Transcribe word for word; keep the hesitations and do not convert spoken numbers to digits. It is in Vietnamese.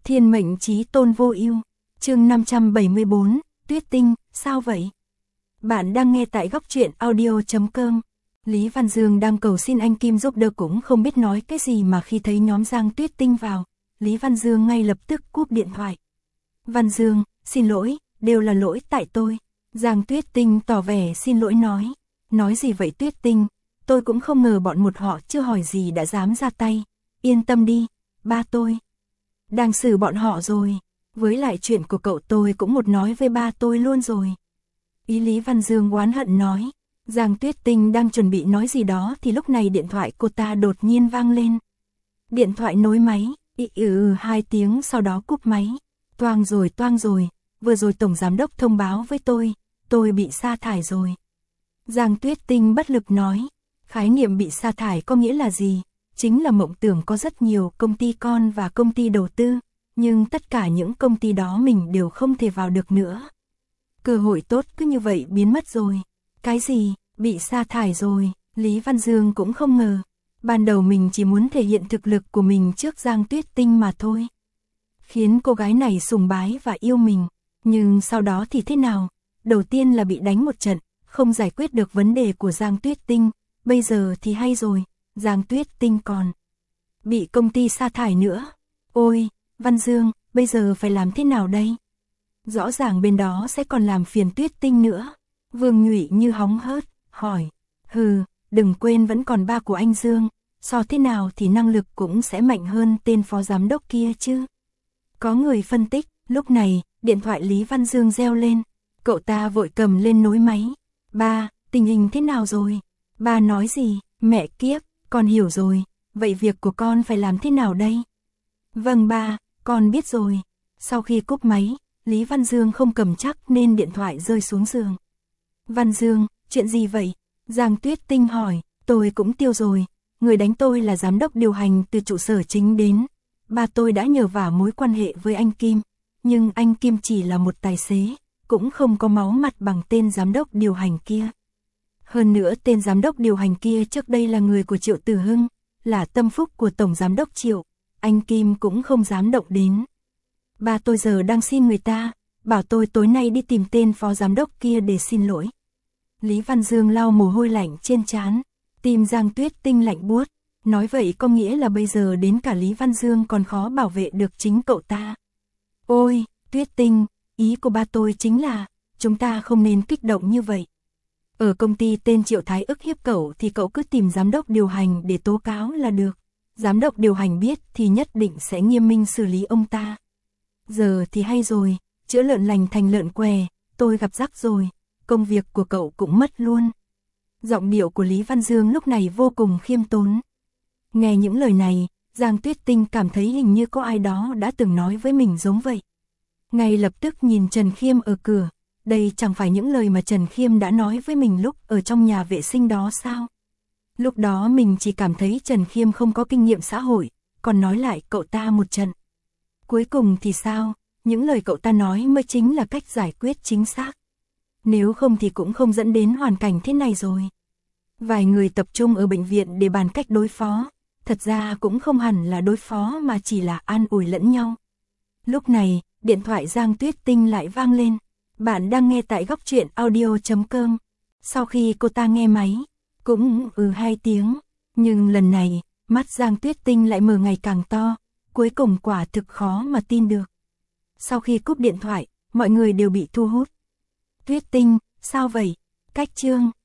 Thiên mệnh chí tôn vô ưu. Chương năm trăm bảy mươi bốn, Tuyết Tinh, sao vậy? Bạn đang nghe tại góc truyện audio chấm com. Lý Văn Dương đang cầu xin anh Kim giúp đỡ cũng không biết nói cái gì mà khi thấy nhóm Giang Tuyết Tinh vào, Lý Văn Dương ngay lập tức cúp điện thoại. Văn Dương, xin lỗi, đều là lỗi tại tôi. Giang Tuyết Tinh tỏ vẻ xin lỗi nói. Nói gì vậy Tuyết Tinh, tôi cũng không ngờ bọn một họ chưa hỏi gì đã dám ra tay. Yên tâm đi, ba tôi đang xử bọn họ rồi. Với lại chuyện của cậu tôi cũng một nói với ba tôi luôn rồi. Ý Lý Văn Dương oán hận nói. Giang Tuyết Tinh đang chuẩn bị nói gì đó thì lúc này điện thoại cô ta đột nhiên vang lên. Điện thoại nối máy, ị ừ hai tiếng sau đó cúp máy. Toang rồi toang rồi, vừa rồi Tổng Giám Đốc thông báo với tôi, tôi bị sa thải rồi. Giang Tuyết Tinh bất lực nói, khái niệm bị sa thải có nghĩa là gì? Chính là mộng tưởng có rất nhiều công ty con và công ty đầu tư, nhưng tất cả những công ty đó mình đều không thể vào được nữa. Cơ hội tốt cứ như vậy biến mất rồi. Cái gì, bị sa thải rồi, Lý Văn Dương cũng không ngờ. Ban đầu mình chỉ muốn thể hiện thực lực của mình trước Giang Tuyết Tinh mà thôi. Khiến cô gái này sùng bái và yêu mình, nhưng sau đó thì thế nào? Đầu tiên là bị đánh một trận, không giải quyết được vấn đề của Giang Tuyết Tinh, bây giờ thì hay rồi, Giang Tuyết Tinh còn bị công ty sa thải nữa. Ôi, Văn Dương, bây giờ phải làm thế nào đây? Rõ ràng bên đó sẽ còn làm phiền Tuyết Tinh nữa. Vương Nhụy như hóng hớt, hỏi, hừ, đừng quên vẫn còn ba của anh Dương, so thế nào thì năng lực cũng sẽ mạnh hơn tên phó giám đốc kia chứ. Có người phân tích, lúc này, điện thoại Lý Văn Dương reo lên, cậu ta vội cầm lên nối máy. Ba, tình hình thế nào rồi? Ba nói gì? Mẹ kiếp, con hiểu rồi, vậy việc của con phải làm thế nào đây? Vâng ba, con biết rồi. Sau khi cúp máy, Lý Văn Dương không cầm chắc nên điện thoại rơi xuống giường. Văn Dương, chuyện gì vậy? Giang Tuyết Tinh hỏi, tôi cũng tiêu rồi, người đánh tôi là giám đốc điều hành từ trụ sở chính đến. Ba tôi đã nhờ vả mối quan hệ với anh Kim, nhưng anh Kim chỉ là một tài xế, cũng không có máu mặt bằng tên giám đốc điều hành kia. Hơn nữa tên giám đốc điều hành kia trước đây là người của Triệu Tử Hưng, là tâm phúc của Tổng Giám đốc Triệu, anh Kim cũng không dám động đến. Ba tôi giờ đang xin người ta, bảo tôi tối nay đi tìm tên phó giám đốc kia để xin lỗi. Lý Văn Dương lau mồ hôi lạnh trên trán, tim Giang Tuyết Tinh lạnh buốt, nói vậy có nghĩa là bây giờ đến cả Lý Văn Dương còn khó bảo vệ được chính cậu ta. Ôi, Tuyết Tinh, ý của ba tôi chính là, chúng ta không nên kích động như vậy. Ở công ty tên Triệu Thái ức hiếp cậu thì cậu cứ tìm giám đốc điều hành để tố cáo là được. Giám đốc điều hành biết thì nhất định sẽ nghiêm minh xử lý ông ta. Giờ thì hay rồi, chữa lợn lành thành lợn què, tôi gặp rắc rồi, công việc của cậu cũng mất luôn. Giọng điệu của Lý Văn Dương lúc này vô cùng khiêm tốn. Nghe những lời này, Giang Tuyết Tinh cảm thấy hình như có ai đó đã từng nói với mình giống vậy. Ngay lập tức nhìn Trần Khiêm ở cửa, đây chẳng phải những lời mà Trần Khiêm đã nói với mình lúc ở trong nhà vệ sinh đó sao? Lúc đó mình chỉ cảm thấy Trần Khiêm không có kinh nghiệm xã hội, còn nói lại cậu ta một trận. Cuối cùng thì sao? Những lời cậu ta nói mới chính là cách giải quyết chính xác. Nếu không thì cũng không dẫn đến hoàn cảnh thế này rồi. Vài người tập trung ở bệnh viện để bàn cách đối phó, thật ra cũng không hẳn là đối phó mà chỉ là an ủi lẫn nhau. Lúc này, điện thoại Giang Tuyết Tinh lại vang lên. Bạn đang nghe tại góc truyện audio chấm com. Sau khi cô ta nghe máy, cũng ừ hai tiếng, nhưng lần này, mắt Giang Tuyết Tinh lại mở ngày càng to, cuối cùng quả thực khó mà tin được. Sau khi cúp điện thoại, mọi người đều bị thu hút. Tuyết Tinh, sao vậy? Cách chương